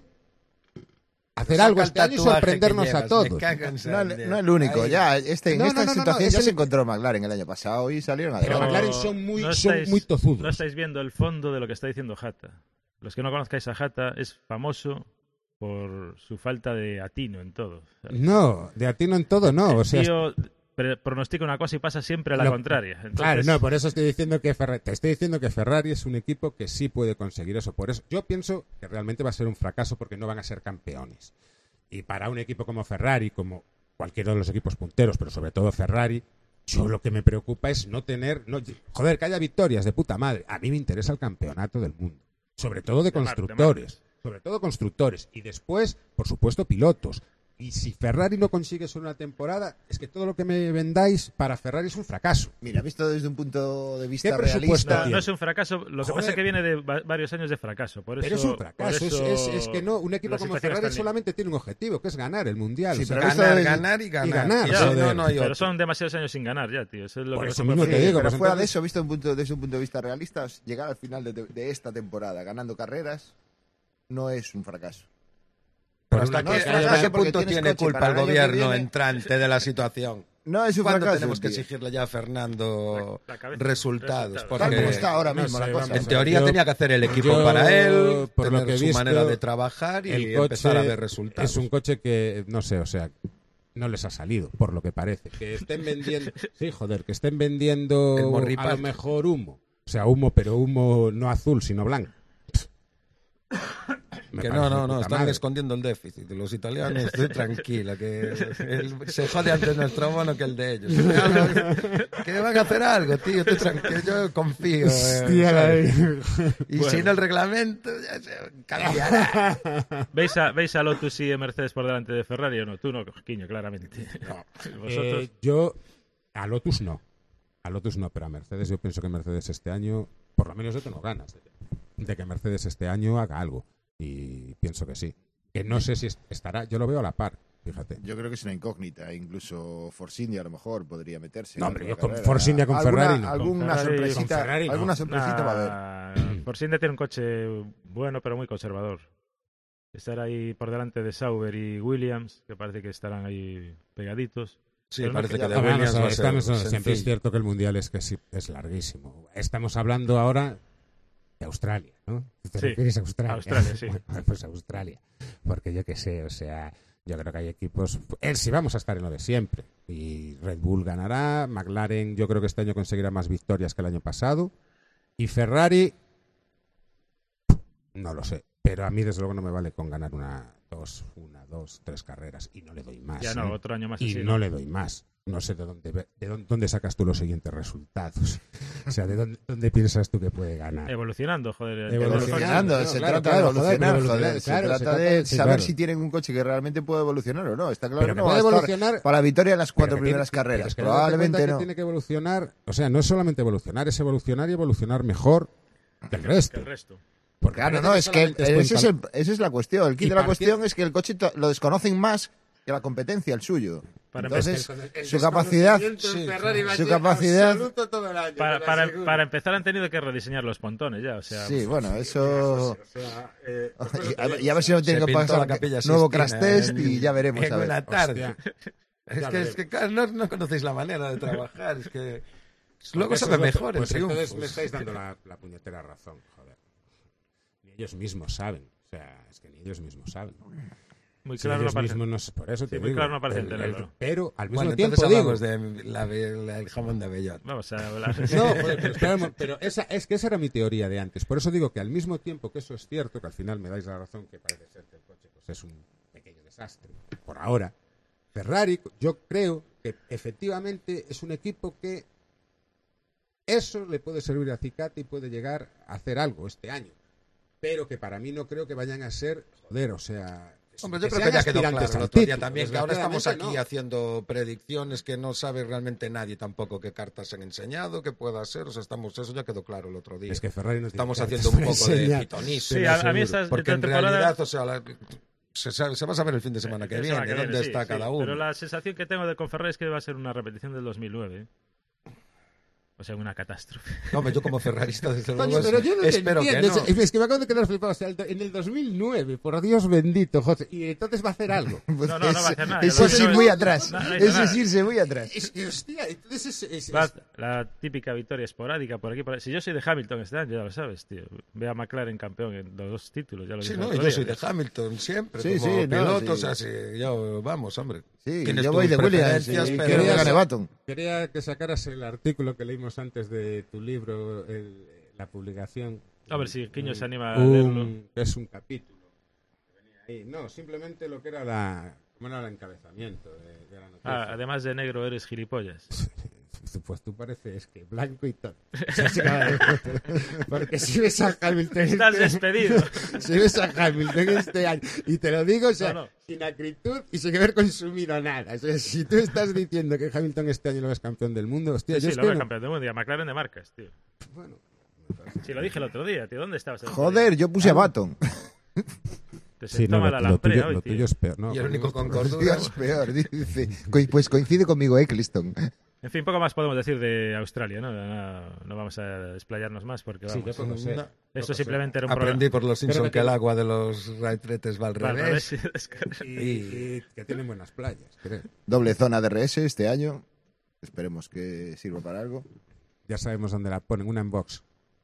[SPEAKER 2] hacer algo este año y sorprendernos a todos.
[SPEAKER 4] No el único, ya en esta situación
[SPEAKER 2] es
[SPEAKER 4] ya
[SPEAKER 2] el-
[SPEAKER 4] se encontró McLaren el año pasado y salieron
[SPEAKER 2] Pero
[SPEAKER 4] adelante.
[SPEAKER 2] McLaren son muy
[SPEAKER 1] no
[SPEAKER 2] tozudos.
[SPEAKER 1] estáis viendo el fondo de lo que está diciendo Hata. Los que no conozcáis a Hata, es famoso por su falta de atino en todo.
[SPEAKER 2] No, de atino en todo no. O sea,
[SPEAKER 1] Tío pronostica una cosa y pasa siempre a la
[SPEAKER 2] Lo-
[SPEAKER 1] contraria. Entonces,
[SPEAKER 2] claro, no, por eso estoy diciendo que te estoy diciendo que Ferrari es un equipo que sí puede conseguir eso. Por eso yo pienso que realmente va a ser un fracaso porque no van a ser campeones. Y para un equipo como Ferrari, como cualquiera de los equipos punteros, pero sobre todo Ferrari, yo lo que me preocupa es no tener... joder, que haya victorias de puta madre. A mí me interesa el campeonato del mundo. Sobre todo de constructores. Sobre todo constructores. Y después, por supuesto, pilotos. Y si Ferrari no consigue solo una temporada, es que todo lo que me vendáis para Ferrari es un fracaso.
[SPEAKER 4] Mira, visto desde un punto de vista
[SPEAKER 2] ¿Qué presupuesto
[SPEAKER 4] realista,
[SPEAKER 1] no es un fracaso. Lo que pasa es que viene de varios años de fracaso. Por
[SPEAKER 2] Pero
[SPEAKER 1] eso,
[SPEAKER 2] es un fracaso.
[SPEAKER 1] por eso
[SPEAKER 2] Es que no, un equipo
[SPEAKER 1] la
[SPEAKER 2] como
[SPEAKER 1] situación
[SPEAKER 2] Ferrari
[SPEAKER 1] está
[SPEAKER 2] solamente tiene un objetivo, que es ganar el Mundial.
[SPEAKER 4] Sí,
[SPEAKER 2] O sea,
[SPEAKER 4] pero esto
[SPEAKER 3] Ganar,
[SPEAKER 4] es-
[SPEAKER 3] ganar y ganar.
[SPEAKER 2] y ganar,
[SPEAKER 3] si
[SPEAKER 2] joder.
[SPEAKER 3] no, no hay
[SPEAKER 1] Pero
[SPEAKER 3] otro.
[SPEAKER 1] son demasiados años sin ganar ya, tío. Eso es lo
[SPEAKER 2] Por
[SPEAKER 1] que
[SPEAKER 2] eso
[SPEAKER 1] no se
[SPEAKER 2] mismo
[SPEAKER 1] puede
[SPEAKER 2] te
[SPEAKER 1] hacer.
[SPEAKER 2] digo,
[SPEAKER 4] pero
[SPEAKER 2] pues
[SPEAKER 4] fuera de
[SPEAKER 2] entonces-
[SPEAKER 4] eso, visto desde un punto de vista realista, llegar al final de esta temporada ganando carreras no es un fracaso.
[SPEAKER 3] Pero
[SPEAKER 2] Por
[SPEAKER 3] hasta
[SPEAKER 2] una
[SPEAKER 3] qué,
[SPEAKER 2] cosa,
[SPEAKER 3] hasta
[SPEAKER 4] fracaso
[SPEAKER 3] qué
[SPEAKER 4] porque
[SPEAKER 3] punto
[SPEAKER 4] tienes
[SPEAKER 3] tiene
[SPEAKER 4] coche
[SPEAKER 3] culpa
[SPEAKER 4] para
[SPEAKER 3] el
[SPEAKER 4] el año que
[SPEAKER 3] gobierno
[SPEAKER 4] viene.
[SPEAKER 3] entrante de la situación.
[SPEAKER 4] No es un
[SPEAKER 3] ¿Cuándo
[SPEAKER 4] fracaso.
[SPEAKER 3] tenemos que
[SPEAKER 4] tío.
[SPEAKER 3] exigirle ya a Fernando
[SPEAKER 1] La cabeza.
[SPEAKER 3] resultados?
[SPEAKER 1] Resultados.
[SPEAKER 3] Porque
[SPEAKER 4] Tal como está ahora
[SPEAKER 2] no
[SPEAKER 4] mismo
[SPEAKER 2] sé,
[SPEAKER 4] la cosa.
[SPEAKER 2] vamos
[SPEAKER 3] en
[SPEAKER 2] a
[SPEAKER 3] teoría
[SPEAKER 2] yo-
[SPEAKER 3] tenía que hacer el equipo
[SPEAKER 2] yo,
[SPEAKER 3] para él,
[SPEAKER 2] por lo
[SPEAKER 3] tener
[SPEAKER 2] que he
[SPEAKER 3] su
[SPEAKER 2] visto,
[SPEAKER 3] manera de trabajar y
[SPEAKER 2] el
[SPEAKER 3] empezar a
[SPEAKER 2] coche
[SPEAKER 3] ver resultados.
[SPEAKER 2] es un coche que, no sé, o sea, no les ha salido, por lo que parece. Que estén vendiendo... Sí, joder, que estén
[SPEAKER 3] El
[SPEAKER 2] vendiendo
[SPEAKER 3] morripato.
[SPEAKER 2] a lo mejor humo. O sea, humo, pero humo no azul, sino blanco. Me
[SPEAKER 3] Que
[SPEAKER 2] parece
[SPEAKER 3] no,
[SPEAKER 2] de puta
[SPEAKER 3] están
[SPEAKER 2] madre.
[SPEAKER 3] escondiendo el déficit. Los italianos, estoy tranquila, que se jode antes nuestro bono que el de ellos. Que van a hacer algo, tío, estoy tranquilo, yo confío.
[SPEAKER 2] Hostia,
[SPEAKER 3] ¿sabes? Y
[SPEAKER 1] Bueno.
[SPEAKER 3] si no el reglamento, ya se cambiará.
[SPEAKER 1] ¿Veis a Lotus y a Mercedes por delante de Ferrari o no? Tú no, Quiño, claramente. Vosotros.
[SPEAKER 2] Yo, a Lotus no, pero a Mercedes yo pienso que Mercedes este año, por lo menos yo tengo ganas de que Mercedes este año haga algo, y pienso que sí. Que no sé si estará, yo lo veo a la par, fíjate.
[SPEAKER 4] Yo creo que es una incógnita. Incluso Force India a lo mejor podría meterse.
[SPEAKER 2] No,
[SPEAKER 4] en
[SPEAKER 2] hombre,
[SPEAKER 4] la
[SPEAKER 2] yo con
[SPEAKER 4] carrera.
[SPEAKER 2] Force India con Ferrari no.
[SPEAKER 4] Alguna
[SPEAKER 1] Con Ferrari-
[SPEAKER 4] sorpresita,
[SPEAKER 2] con Ferrari no.
[SPEAKER 4] alguna sorpresita va a haber.
[SPEAKER 1] Force India tiene un coche bueno, pero muy conservador. Estar ahí por delante de Sauber y Williams, que parece que estarán ahí pegaditos.
[SPEAKER 3] Sí,
[SPEAKER 1] Pero no
[SPEAKER 3] parece
[SPEAKER 1] que-
[SPEAKER 3] que de
[SPEAKER 2] Ah, vamos
[SPEAKER 3] Williams
[SPEAKER 2] a ver,
[SPEAKER 3] va a ser
[SPEAKER 2] siempre es
[SPEAKER 3] sencillo.
[SPEAKER 2] cierto que el mundial es que sí, es larguísimo. Estamos hablando ahora de Australia, ¿no? ¿Te
[SPEAKER 1] Sí,
[SPEAKER 2] refieres a Australia?
[SPEAKER 1] Australia, sí.
[SPEAKER 2] Bueno, pues Australia. Porque yo qué sé, o sea, yo creo que hay equipos... sí vamos a estar en lo de siempre. Y Red Bull ganará, McLaren yo creo que este año conseguirá más victorias que el año pasado. Y Ferrari... No lo sé. Pero a mí desde luego no me vale con ganar una, dos, tres carreras. Y no le doy más.
[SPEAKER 1] Ya no, otro año más
[SPEAKER 2] Y
[SPEAKER 1] así.
[SPEAKER 2] no le doy más. No sé dónde sacas tú los siguientes resultados. O sea, ¿de dónde piensas tú que puede ganar?
[SPEAKER 1] Evolucionando, joder.
[SPEAKER 4] Evolucionando,
[SPEAKER 2] No,
[SPEAKER 4] se
[SPEAKER 2] claro,
[SPEAKER 4] trata
[SPEAKER 2] claro,
[SPEAKER 4] de
[SPEAKER 2] joder,
[SPEAKER 4] evolucionar,
[SPEAKER 2] pero
[SPEAKER 4] joder.
[SPEAKER 2] evolucionar,
[SPEAKER 4] Se
[SPEAKER 2] claro,
[SPEAKER 4] trata de
[SPEAKER 2] sí,
[SPEAKER 4] saber
[SPEAKER 2] claro.
[SPEAKER 4] si tienen un coche que realmente puede evolucionar o no. Está claro
[SPEAKER 2] Pero
[SPEAKER 4] que
[SPEAKER 2] que
[SPEAKER 4] no va a
[SPEAKER 2] puede
[SPEAKER 4] estar
[SPEAKER 2] evolucionar...
[SPEAKER 4] para la victoria en las cuatro
[SPEAKER 2] Pero que
[SPEAKER 4] primeras
[SPEAKER 2] tiene- pero
[SPEAKER 4] carreras.
[SPEAKER 2] es que date cuenta
[SPEAKER 4] Probablemente
[SPEAKER 2] que
[SPEAKER 4] no.
[SPEAKER 2] tiene que evolucionar, o sea, no es solamente evolucionar, es evolucionar y evolucionar mejor que el resto.
[SPEAKER 1] El resto.
[SPEAKER 2] Porque
[SPEAKER 4] Claro,
[SPEAKER 2] parece
[SPEAKER 4] no, es que
[SPEAKER 2] solamente es
[SPEAKER 4] esa es la cuestión. El kit
[SPEAKER 2] Y
[SPEAKER 4] de la
[SPEAKER 2] partir-
[SPEAKER 4] cuestión es que el coche lo desconocen más que la competencia, el suyo.
[SPEAKER 1] Para
[SPEAKER 4] Entonces,
[SPEAKER 2] el
[SPEAKER 4] su capacidad, su capacidad,
[SPEAKER 1] Para empezar han tenido que rediseñar los pontones ya, o sea...
[SPEAKER 4] sí, bueno, eso. Y a ver si no tienen
[SPEAKER 3] Se
[SPEAKER 4] que
[SPEAKER 3] pintó
[SPEAKER 4] pasar
[SPEAKER 3] la Capilla
[SPEAKER 4] nuevo
[SPEAKER 3] Sistina
[SPEAKER 4] crash test
[SPEAKER 3] en-
[SPEAKER 4] y ya veremos.
[SPEAKER 3] en
[SPEAKER 4] A ver.
[SPEAKER 3] una tarde.
[SPEAKER 2] Hostia.
[SPEAKER 3] Es que claro, no conocéis la manera de trabajar. Es que luego sabe mejor el
[SPEAKER 2] pues
[SPEAKER 3] triunfo.
[SPEAKER 2] entonces me estáis dando la puñetera razón, joder. Ni ellos mismos saben. O sea, es que ni ellos mismos saben.
[SPEAKER 1] Muy
[SPEAKER 2] Si
[SPEAKER 1] claro no
[SPEAKER 2] ellos
[SPEAKER 1] parece.
[SPEAKER 2] mismos no sé, por eso te
[SPEAKER 1] muy
[SPEAKER 2] digo.
[SPEAKER 1] claro no parecen tenerlo.
[SPEAKER 2] Pero al mismo
[SPEAKER 3] Bueno,
[SPEAKER 2] tiempo
[SPEAKER 3] entonces
[SPEAKER 2] digo...
[SPEAKER 3] hablamos del jamón de Bellot.
[SPEAKER 1] Vamos a hablar.
[SPEAKER 2] No, joder, pero, espera, pero esa era mi teoría de antes. Por eso digo que al mismo tiempo que eso es cierto, que al final me dais la razón que parece ser que el coche pues, es un pequeño desastre. Por ahora, Ferrari, yo creo que efectivamente es un equipo que eso le puede servir a Cicati y puede llegar a hacer algo este año. Pero que para mí no creo que vayan a ser, o sea...
[SPEAKER 3] Hombre, yo creo que ya quedó claro el otro día también, que ahora estamos aquí haciendo predicciones que no sabe realmente nadie tampoco qué cartas han enseñado, qué pueda ser, o sea, eso ya quedó claro el otro día.
[SPEAKER 2] Es que Ferrari no
[SPEAKER 3] estamos haciendo un poco de pitonismo.
[SPEAKER 1] Sí, a mí
[SPEAKER 3] porque en realidad, o sea, se va a saber el fin de semana que viene, dónde está cada uno.
[SPEAKER 1] Pero la sensación que tengo de con Ferrari es que va a ser una repetición del 2009, ¿eh? O sea, una catástrofe.
[SPEAKER 3] No, yo como ferrarista, desde luego,
[SPEAKER 2] Coño, pero yo no
[SPEAKER 3] espero que no.
[SPEAKER 2] Es que me acabo de quedar flipado. O sea, en el 2009, por Dios bendito, José. Y entonces va a hacer algo.
[SPEAKER 4] Pues
[SPEAKER 1] No va a hacer nada.
[SPEAKER 4] Eso es ir muy atrás. Eso
[SPEAKER 1] nada.
[SPEAKER 4] es irse muy atrás.
[SPEAKER 2] Hostia, entonces
[SPEAKER 1] La típica victoria esporádica por aquí, por ahí. Si yo soy de Hamilton este año, ya lo sabes, tío. Ve a McLaren campeón en los 2 títulos, ya lo
[SPEAKER 3] Sí,
[SPEAKER 1] dije
[SPEAKER 3] no,
[SPEAKER 1] el otro
[SPEAKER 3] yo
[SPEAKER 1] día.
[SPEAKER 3] soy de Hamilton siempre,
[SPEAKER 4] Sí,
[SPEAKER 3] como
[SPEAKER 4] sí,
[SPEAKER 3] piloto,
[SPEAKER 4] sí.
[SPEAKER 3] o sea, sí, yo, vamos, hombre.
[SPEAKER 4] Sí,
[SPEAKER 3] Tienes
[SPEAKER 4] yo
[SPEAKER 3] tus
[SPEAKER 4] voy de Williams.
[SPEAKER 3] preferencias,
[SPEAKER 4] Y
[SPEAKER 3] pero-
[SPEAKER 4] quería que gane Baton.
[SPEAKER 2] Quería que sacaras el artículo que leímos antes de tu libro, la publicación.
[SPEAKER 1] A ver si Quiño se anima a leerlo.
[SPEAKER 2] Es un capítulo. que venía ahí. No, simplemente lo que era ¿cómo era el encabezamiento de la noticia?
[SPEAKER 1] Además de negro, eres gilipollas.
[SPEAKER 2] Pues tú pareces que blanco y todo. Porque si ves a Hamilton
[SPEAKER 1] Estás despedido.
[SPEAKER 2] si ves a Hamilton este año, y te lo digo, o sea,
[SPEAKER 1] No.
[SPEAKER 2] sin acritud y sin haber consumido nada. O sea, si tú estás diciendo que Hamilton este año lo ves campeón del mundo, hostia,
[SPEAKER 1] Sí,
[SPEAKER 2] yo es
[SPEAKER 1] lo
[SPEAKER 2] que
[SPEAKER 1] ve
[SPEAKER 2] no-
[SPEAKER 1] campeón del mundo y a McLaren de marcas, tío.
[SPEAKER 2] Bueno,
[SPEAKER 1] Sí, lo dije el otro día, tío. ¿Dónde estabas? el otro
[SPEAKER 4] Joder,
[SPEAKER 1] día?
[SPEAKER 4] yo puse a Baton.
[SPEAKER 1] Te
[SPEAKER 2] sí,
[SPEAKER 1] sentó
[SPEAKER 2] no,
[SPEAKER 1] mal a la
[SPEAKER 2] lo
[SPEAKER 1] lamprea
[SPEAKER 2] tuyo,
[SPEAKER 1] hoy,
[SPEAKER 2] lo
[SPEAKER 1] tío.
[SPEAKER 2] tuyo es peor. No,
[SPEAKER 3] Y el único con
[SPEAKER 4] Dios,
[SPEAKER 3] cordura.
[SPEAKER 4] peor, dice. Pues coincide conmigo Eccleston.
[SPEAKER 1] En fin, poco más podemos decir de Australia, ¿no? No vamos a desplayarnos más porque
[SPEAKER 2] Sí,
[SPEAKER 1] vamos.
[SPEAKER 2] yo poco sé.
[SPEAKER 3] No.
[SPEAKER 1] Esto simplemente era un
[SPEAKER 3] Aprendí por los Simpsons
[SPEAKER 2] Pero
[SPEAKER 3] que el agua de los raitretes va al
[SPEAKER 1] programa.
[SPEAKER 3] revés.
[SPEAKER 2] Y que tienen buenas playas, creo.
[SPEAKER 4] Doble zona de RS este año. Esperemos que sirva para algo.
[SPEAKER 2] Ya sabemos dónde la ponen, una en box.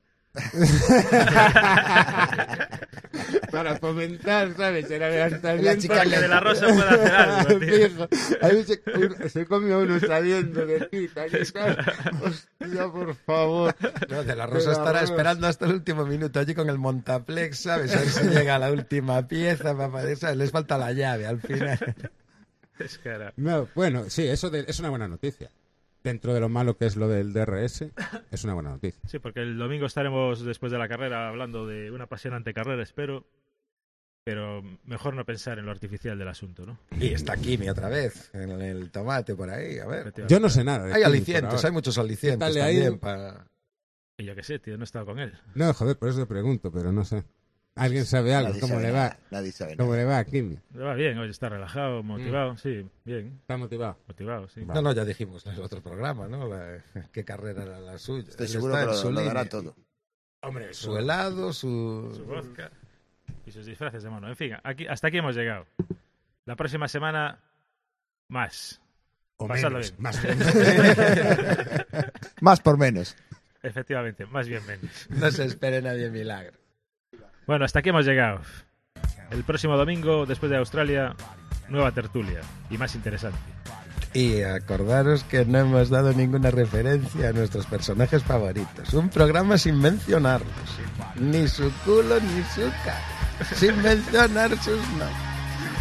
[SPEAKER 2] Para fomentar, ¿sabes? El adelantamiento.
[SPEAKER 4] La chica
[SPEAKER 1] Que de la Rosa puede hacer algo, tío.
[SPEAKER 2] Fijo, ahí se comió uno sabiendo de ti. Hostia, por favor.
[SPEAKER 3] No, de la Rosa
[SPEAKER 2] De la
[SPEAKER 3] estará
[SPEAKER 2] Rosa.
[SPEAKER 3] esperando hasta el último minuto allí con el montaplex, ¿sabes? A ver si llega la última pieza. ¿Sabes? Les falta la llave al final.
[SPEAKER 1] Es que era-
[SPEAKER 2] No, bueno, sí, es una buena noticia. Dentro de lo malo que es lo del DRS, es una buena noticia.
[SPEAKER 1] Sí, porque el domingo estaremos después de la carrera hablando de una apasionante carrera, espero. Pero mejor no pensar en lo artificial del asunto, ¿no?
[SPEAKER 3] Y está Kimi otra vez, en el tomate por ahí, a ver.
[SPEAKER 2] Yo no sé nada. de
[SPEAKER 3] Hay
[SPEAKER 2] Kimi por
[SPEAKER 3] alicientes,
[SPEAKER 2] ahora.
[SPEAKER 3] hay muchos alicientes
[SPEAKER 2] ¿Qué tal le ha ido?
[SPEAKER 3] también para...
[SPEAKER 1] Y yo qué sé, tío, no he estado con él.
[SPEAKER 2] No, joder, por eso te pregunto, pero no sé. ¿Alguien sabe algo?
[SPEAKER 4] Nadie
[SPEAKER 2] ¿Cómo
[SPEAKER 4] sabe
[SPEAKER 2] le
[SPEAKER 4] nada,
[SPEAKER 2] va?
[SPEAKER 4] Nadie sabe
[SPEAKER 2] ¿Cómo
[SPEAKER 4] nada.
[SPEAKER 2] le va a Kimi?
[SPEAKER 1] Le va bien, hoy está relajado, motivado, sí, bien,
[SPEAKER 2] ¿Está motivado?
[SPEAKER 1] motivado, sí.
[SPEAKER 2] Va.
[SPEAKER 3] No, ya dijimos en el otro programa, ¿no? Qué carrera era la suya.
[SPEAKER 4] Estoy
[SPEAKER 3] Él
[SPEAKER 4] seguro
[SPEAKER 3] está
[SPEAKER 4] que
[SPEAKER 3] en su
[SPEAKER 4] lo dará
[SPEAKER 3] línea.
[SPEAKER 4] todo.
[SPEAKER 2] Hombre,
[SPEAKER 3] Su helado,
[SPEAKER 1] Su vodka y sus disfraces de mono. En fin, hasta aquí hemos llegado. La próxima semana, más.
[SPEAKER 2] o
[SPEAKER 1] Pasadlo
[SPEAKER 2] menos,
[SPEAKER 1] bien.
[SPEAKER 2] más menos.
[SPEAKER 4] Más por menos.
[SPEAKER 1] Efectivamente, más bien menos.
[SPEAKER 3] No se espere nadie milagro.
[SPEAKER 1] Bueno, hasta aquí hemos llegado. El próximo domingo, después de Australia, nueva tertulia y más interesante.
[SPEAKER 3] Y acordaros que no hemos dado ninguna referencia a nuestros personajes favoritos. Un programa sin mencionarlos. Ni su culo ni su cara. Sin mencionar sus nombres.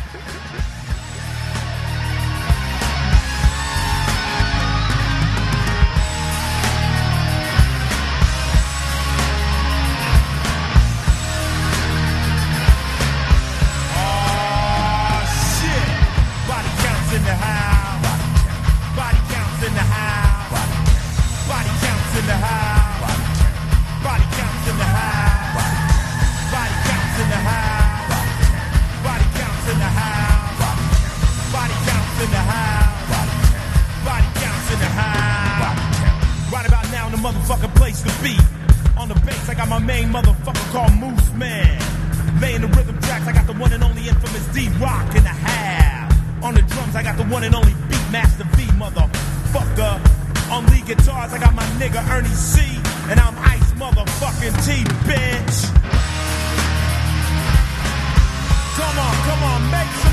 [SPEAKER 5] Motherfucking place to be. On the bass, I got my main motherfucker called Moose Man. Laying the rhythm tracks, I got the one and only infamous D-Rock in the half. On the drums, I got the one and only Beatmaster V, motherfucker. On lead guitars, I got my nigga Ernie C. And I'm Ice motherfucking T, bitch. Come on, make some